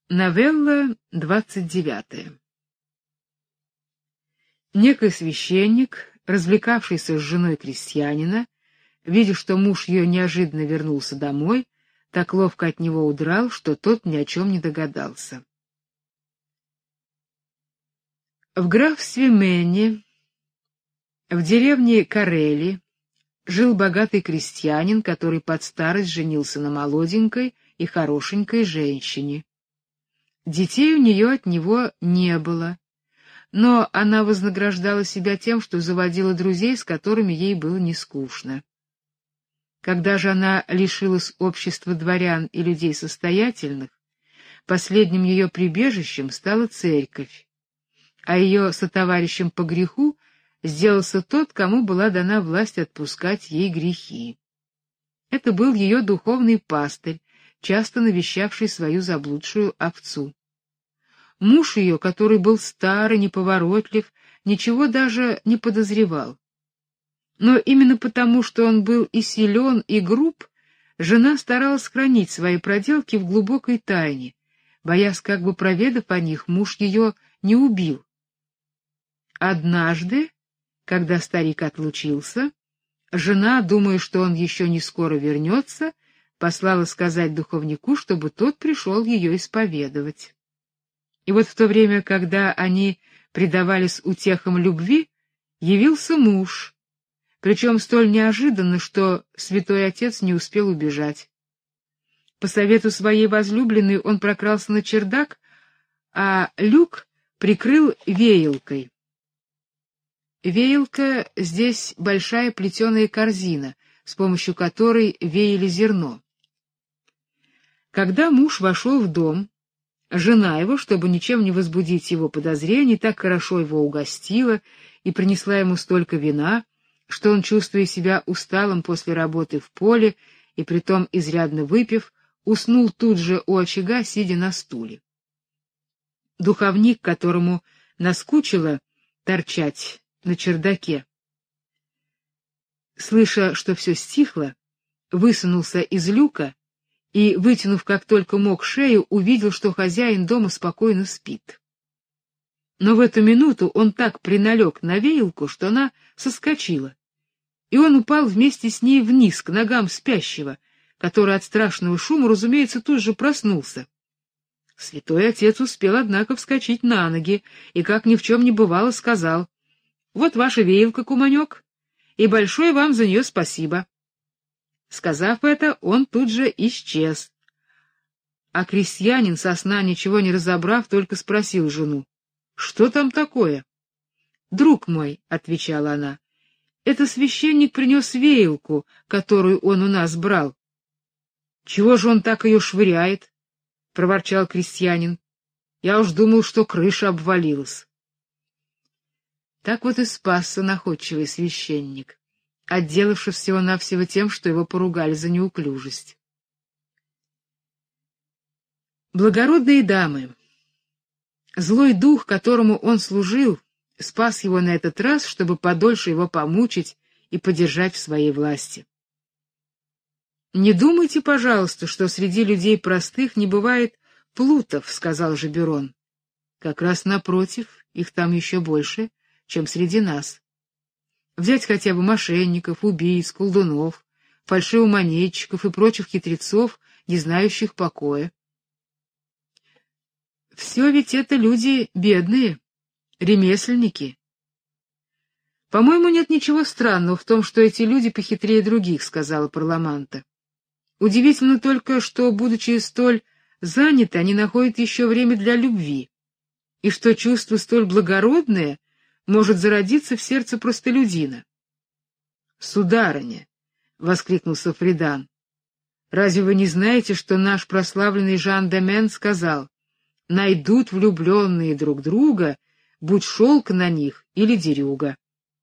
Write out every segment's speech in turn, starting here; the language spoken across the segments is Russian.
Новелла 29. Некий священник, развлекавшийся с женой крестьянина, видя, что муж ее неожиданно вернулся домой, так ловко от него удрал, что тот ни о чем не догадался. В графстве Менне, в деревне Карели, жил богатый крестьянин, который под старость женился на молоденькой и хорошенькой женщине. Детей у нее от него не было, но она вознаграждала себя тем, что заводила друзей, с которыми ей было не скучно. Когда же она лишилась общества дворян и людей состоятельных, последним ее прибежищем стала церковь, а ее сотоварищем по греху сделался тот, кому была дана власть отпускать ей грехи. Это был ее духовный пастырь, часто навещавший свою заблудшую овцу. Муж ее, который был стар и неповоротлив, ничего даже не подозревал. Но именно потому, что он был и силен, и груб, жена старалась хранить свои проделки в глубокой тайне, боясь, как бы проведав о них, муж ее не убил. Однажды, когда старик отлучился, жена, думая, что он еще не скоро вернется, послала сказать духовнику, чтобы тот пришел ее исповедовать. И вот в то время, когда они предавались утехам любви, явился муж, причем столь неожиданно, что святой отец не успел убежать. По совету своей возлюбленной он прокрался на чердак, а люк прикрыл веялкой. Веялка здесь большая плетеная корзина, с помощью которой веяли зерно. Когда муж вошел в дом, жена его, чтобы ничем не возбудить его подозрений, так хорошо его угостила и принесла ему столько вина, что он, чувствуя себя усталым после работы в поле и притом изрядно выпив, уснул тут же у очага, сидя на стуле. Духовник, которому наскучило торчать на чердаке, слыша, что все стихло, высунулся из люка и, вытянув как только мог шею, увидел, что хозяин дома спокойно спит. Но в эту минуту он так приналег на веялку, что она соскочила, и он упал вместе с ней вниз, к ногам спящего, который от страшного шума, разумеется, тут же проснулся. Святой отец успел, однако, вскочить на ноги и, как ни в чем не бывало, сказал: «Вот ваша веялка, куманек, и большое вам за нее спасибо». Сказав это, он тут же исчез. А крестьянин, со сна ничего не разобрав, только спросил жену: «Что там такое?» «Друг мой», — отвечала она, — «это священник принес веялку, которую он у нас брал». «Чего же он так ее швыряет?» — проворчал крестьянин. «Я уж думал, что крыша обвалилась». Так вот и спасся находчивый священник, отделавшись всего-навсего тем, что его поругали за неуклюжесть. Благородные дамы, злой дух, которому он служил, спас его на этот раз, чтобы подольше его помучить и подержать в своей власти. «Не думайте, пожалуйста, что среди людей простых не бывает плутов», — сказал Жеберон. «Как раз напротив, их там еще больше, чем среди нас. Взять хотя бы мошенников, убийц, колдунов, фальшивомонетчиков и прочих хитрецов, не знающих покоя. Все ведь это люди бедные, ремесленники. По-моему, нет ничего странного в том, что эти люди похитрее других», — сказала Парламанта. «Удивительно только, что, будучи столь заняты, они находят еще время для любви, и что чувство столь благородное может зародиться в сердце простолюдина». «Сударыня», — воскликнул Сафридан, — «разве вы не знаете, что наш прославленный Жан де Мен сказал: найдут влюбленные друг друга, будь шелк на них или дерюга?»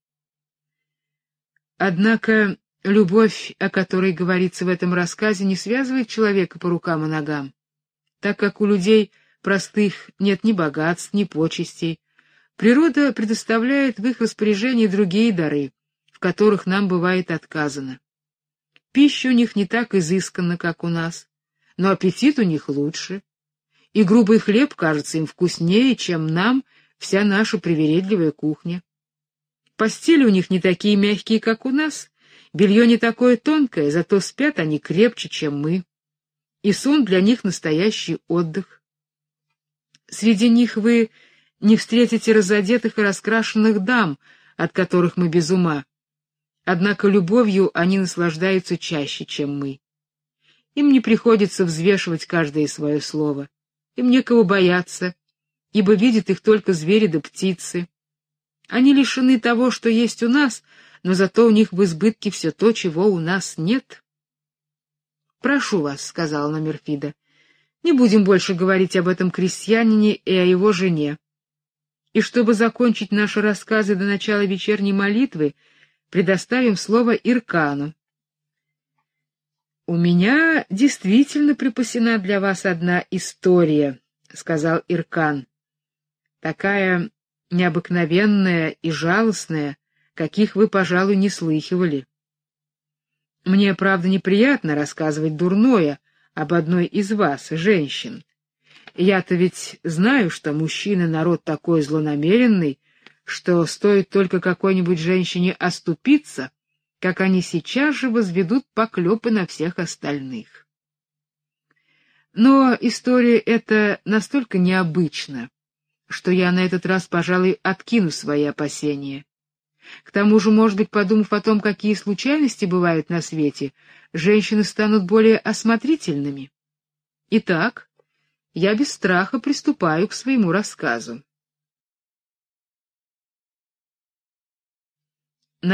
Однако любовь, о которой говорится в этом рассказе, не связывает человека по рукам и ногам, так как у людей простых нет ни богатств, ни почестей. Природа предоставляет в их распоряжение другие дары, в которых нам бывает отказано. Пища у них не так изысканна, как у нас, но аппетит у них лучше, и грубый хлеб кажется им вкуснее, чем нам вся наша привередливая кухня. Постели у них не такие мягкие, как у нас, белье не такое тонкое, зато спят они крепче, чем мы, и сон для них настоящий отдых. Среди них вы не встретите разодетых и раскрашенных дам, от которых мы без ума, однако любовью они наслаждаются чаще, чем мы. Им не приходится взвешивать каждое свое слово, им некого бояться, ибо видят их только звери да птицы. Они лишены того, что есть у нас, но зато у них в избытке все то, чего у нас нет. «Прошу вас», — сказала Номерфида, — «не будем больше говорить об этом крестьянине и о его жене. И чтобы закончить наши рассказы до начала вечерней молитвы, предоставим слово Иркану». «У меня действительно припасена для вас одна история», — сказал Иркан. «Такая необыкновенная и жалостная, каких вы, пожалуй, не слыхивали. Мне, правда, неприятно рассказывать дурное об одной из вас, женщин. Я-то ведь знаю, что мужчины — народ такой злонамеренный, что стоит только какой-нибудь женщине оступиться, как они сейчас же возведут поклепы на всех остальных. Но история эта настолько необычна, что я на этот раз, пожалуй, откину свои опасения. К тому же, может быть, подумав о том, какие случайности бывают на свете, женщины станут более осмотрительными. Итак, я без страха приступаю к своему рассказу.